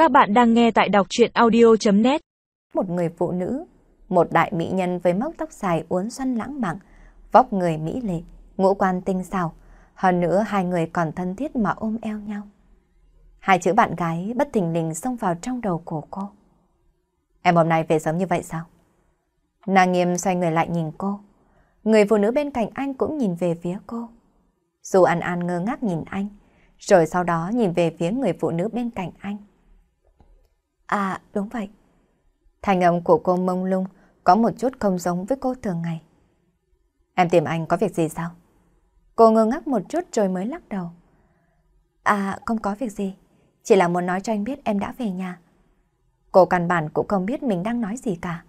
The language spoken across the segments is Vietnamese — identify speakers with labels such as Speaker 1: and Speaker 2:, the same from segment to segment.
Speaker 1: Các bạn đang nghe tại đọc truyện audio.net.
Speaker 2: Một người phụ nữ, một đại mỹ nhân với mốc tóc dài uốn xoăn lãng mạn, vóc người mỹ lệ, ngũ quan tinh xảo, hơn nữa hai người còn thân thiết mà ôm eo nhau. Hai chữ bạn gái bất thình lình xông vào trong đầu của cô. Em hôm nay về sớm như vậy sao? Nàng Nghiêm xoay người lại nhìn cô. Người phụ nữ bên cạnh anh cũng nhìn về phía cô. Dù An An ngơ ngác nhìn anh, rồi sau đó nhìn về phía người phụ nữ bên cạnh anh. À, đúng vậy. Thành âm của cô mông lung, có một chút không giống với cô thường ngày. Em tìm anh có việc gì sao? Cô ngơ ngác một chút rồi mới lắc đầu. À, không có việc gì. Chỉ là muốn nói cho anh biết em đã về nhà. Cô căn bản cũng không biết mình đang nói gì cả.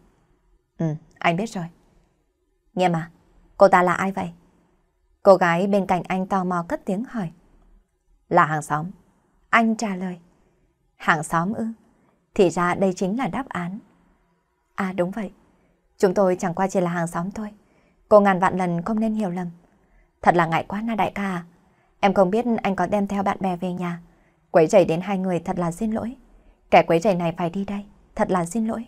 Speaker 2: Anh biết rồi. Nghiêm à, cô ta là ai vậy? Cô gái bên cạnh anh tò mò cất tiếng hỏi. Là hàng xóm. Anh trả lời. Hàng xóm ư? Thì ra đây chính là đáp án. À đúng vậy. Chúng tôi chẳng qua chỉ là hàng xóm thôi. Cô ngàn vạn lần không nên hiểu lầm. Thật là ngại quá na đại ca à. Em không biết anh có đem theo bạn bè về nhà. Quấy rầy đến hai người thật là xin lỗi. Kẻ quấy rầy này phải đi đây. Thật là xin lỗi.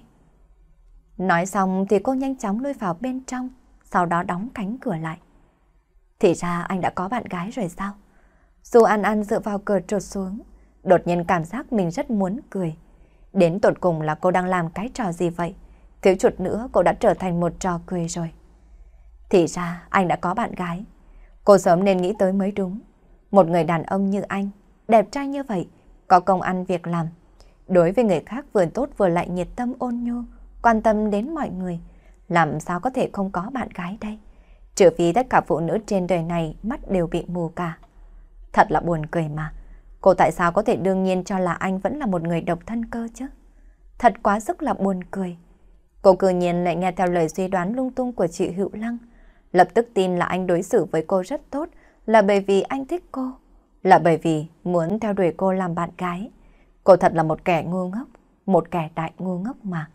Speaker 2: Nói xong thì cô nhanh chóng lui vào bên trong, sau đó đóng cánh cửa lại. Thì ra anh đã có bạn gái rồi sao? Dù An An dựa vào cửa trượt xuống, đột nhiên cảm giác mình rất muốn cười. Đến tột cùng là cô đang làm cái trò gì vậy? Thiếu chút nữa cô đã trở thành một trò cười rồi. Thì ra anh đã có bạn gái. Cô sớm nên nghĩ tới mới đúng. Một người đàn ông như anh, đẹp trai như vậy, có công ăn việc làm. Đối với người khác vừa tốt vừa lại nhiệt tâm ôn nhu, quan tâm đến mọi người. Làm sao có thể không có bạn gái đây? Trừ phi tất cả phụ nữ trên đời này mắt đều bị mù cả. Thật là buồn cười mà. Cô tại sao có thể đương nhiên cho là anh vẫn là một người độc thân cơ chứ? Thật quá sức là buồn cười. Cô cư nhiên lại nghe theo lời suy đoán lung tung của chị Hữu Lăng. Lập tức tin là anh đối xử với cô rất tốt, là bởi vì anh thích cô, là bởi vì muốn theo đuổi cô làm bạn gái. Cô thật là một kẻ ngu ngốc, một kẻ đại ngu ngốc mà.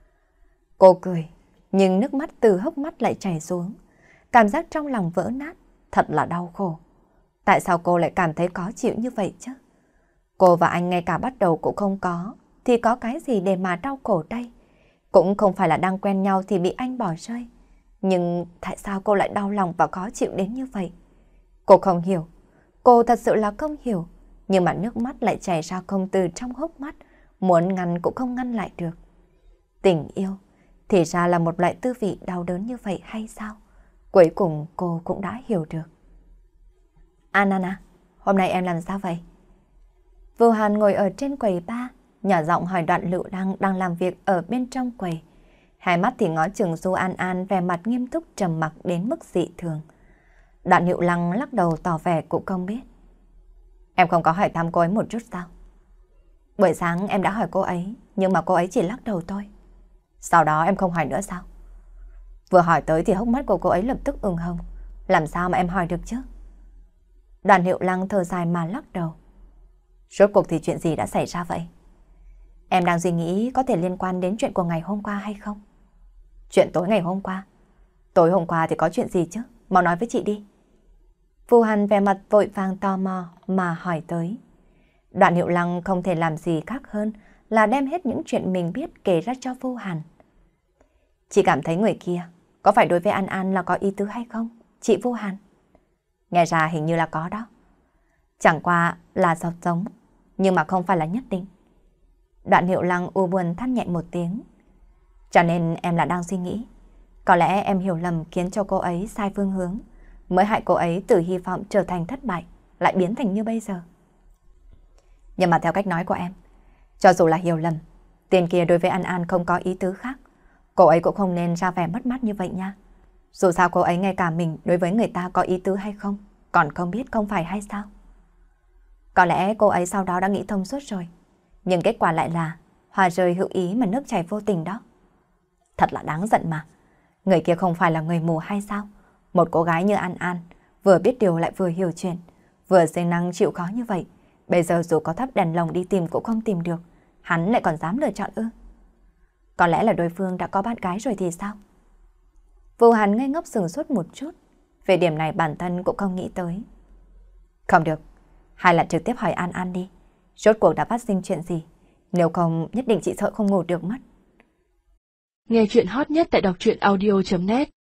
Speaker 2: Cô cười, nhưng nước mắt từ hốc mắt lại chảy xuống. Cảm giác trong lòng vỡ nát, thật là đau khổ. Tại sao cô lại cảm thấy khó chịu như vậy chứ? Cô và anh ngay cả bắt đầu cũng không có, thì có cái gì để mà đau khổ đây? Cũng không phải là đang quen nhau thì bị anh bỏ rơi. Nhưng tại sao cô lại đau lòng và khó chịu đến như vậy? Cô không hiểu. Cô thật sự là không hiểu. Nhưng mà nước mắt lại chảy ra không từ trong hốc mắt. Muốn ngăn cũng không ngăn lại được. Tình yêu thì ra là một loại tư vị đau đớn như vậy hay sao? Cuối cùng cô cũng đã hiểu được. Anana, hôm nay em làm sao vậy? Vô Hàn ngồi ở trên quầy bar, nhỏ giọng hỏi Đoạn Lựu Đăng đang làm việc ở bên trong quầy. Hai mắt thì ngó chừng Du An An vẻ mặt nghiêm túc trầm mặc đến mức dị thường. Đoạn Lựu Lăng lắc đầu tỏ vẻ cũng không biết. Em không có hỏi thăm cô ấy một chút sao? Buổi sáng em đã hỏi cô ấy, nhưng mà cô ấy chỉ lắc đầu thôi. Sau đó em không hỏi nữa sao? Vừa hỏi tới thì hốc mắt của cô ấy lập tức ửng hồng. Làm sao mà em hỏi được chứ? Đoạn Hiệu Lăng thở dài mà lắc đầu. Rốt cuộc thì chuyện gì đã xảy ra vậy? Em đang suy nghĩ có thể liên quan đến chuyện của ngày hôm qua hay không? Chuyện tối ngày hôm qua? Tối hôm qua thì có chuyện gì chứ? Mau nói với chị đi. Vu Hàn vẻ mặt vội vàng tò mò mà hỏi tới. Đoạn Hiệu Lăng không thể làm gì khác hơn là đem hết những chuyện mình biết kể ra cho Vu Hàn. Chị cảm thấy người kia có phải đối với An An là có ý tứ hay không? Chị Vu Hàn. Nghe ra hình như là có đó. Chẳng qua là giống, nhưng mà không phải là nhất định. Đoạn Hiệu Lăng u buồn than nhẹ một tiếng. Cho nên em là đang suy nghĩ. Có lẽ em hiểu lầm khiến cho cô ấy sai phương hướng, mới hại cô ấy từ hy vọng trở thành thất bại, lại biến thành như bây giờ. Nhưng mà theo cách nói của em, cho dù là hiểu lầm, tiền kia đối với An An không có ý tứ khác, cô ấy cũng không nên ra vẻ mất mát như vậy nha. Dù sao cô ấy ngay cả mình đối với người ta có ý tứ hay không, còn không biết không phải hay sao? Có lẽ cô ấy sau đó đã nghĩ thông suốt rồi, nhưng kết quả lại là hoa rơi hữu ý mà nước chảy vô tình đó. Thật là đáng giận mà. Người kia không phải là người mù hay sao? Một cô gái như An An, vừa biết điều lại vừa hiểu chuyện, vừa siêng năng chịu khó như vậy. Bây giờ dù có thắp đèn lồng đi tìm cũng không tìm được, hắn lại còn dám lựa chọn ư? Có lẽ là đối phương đã có bạn gái rồi thì sao? Vô Hàn ngây ngốc sửng sốt một chút. Về điểm này bản thân cũng không nghĩ tới. Không được, hay là trực tiếp hỏi An An đi. Rốt cuộc đã phát sinh chuyện gì? Nếu không, nhất định chị sợ không ngủ được mất.
Speaker 1: Nghe chuyện hot nhất tại đọc truyện audio.net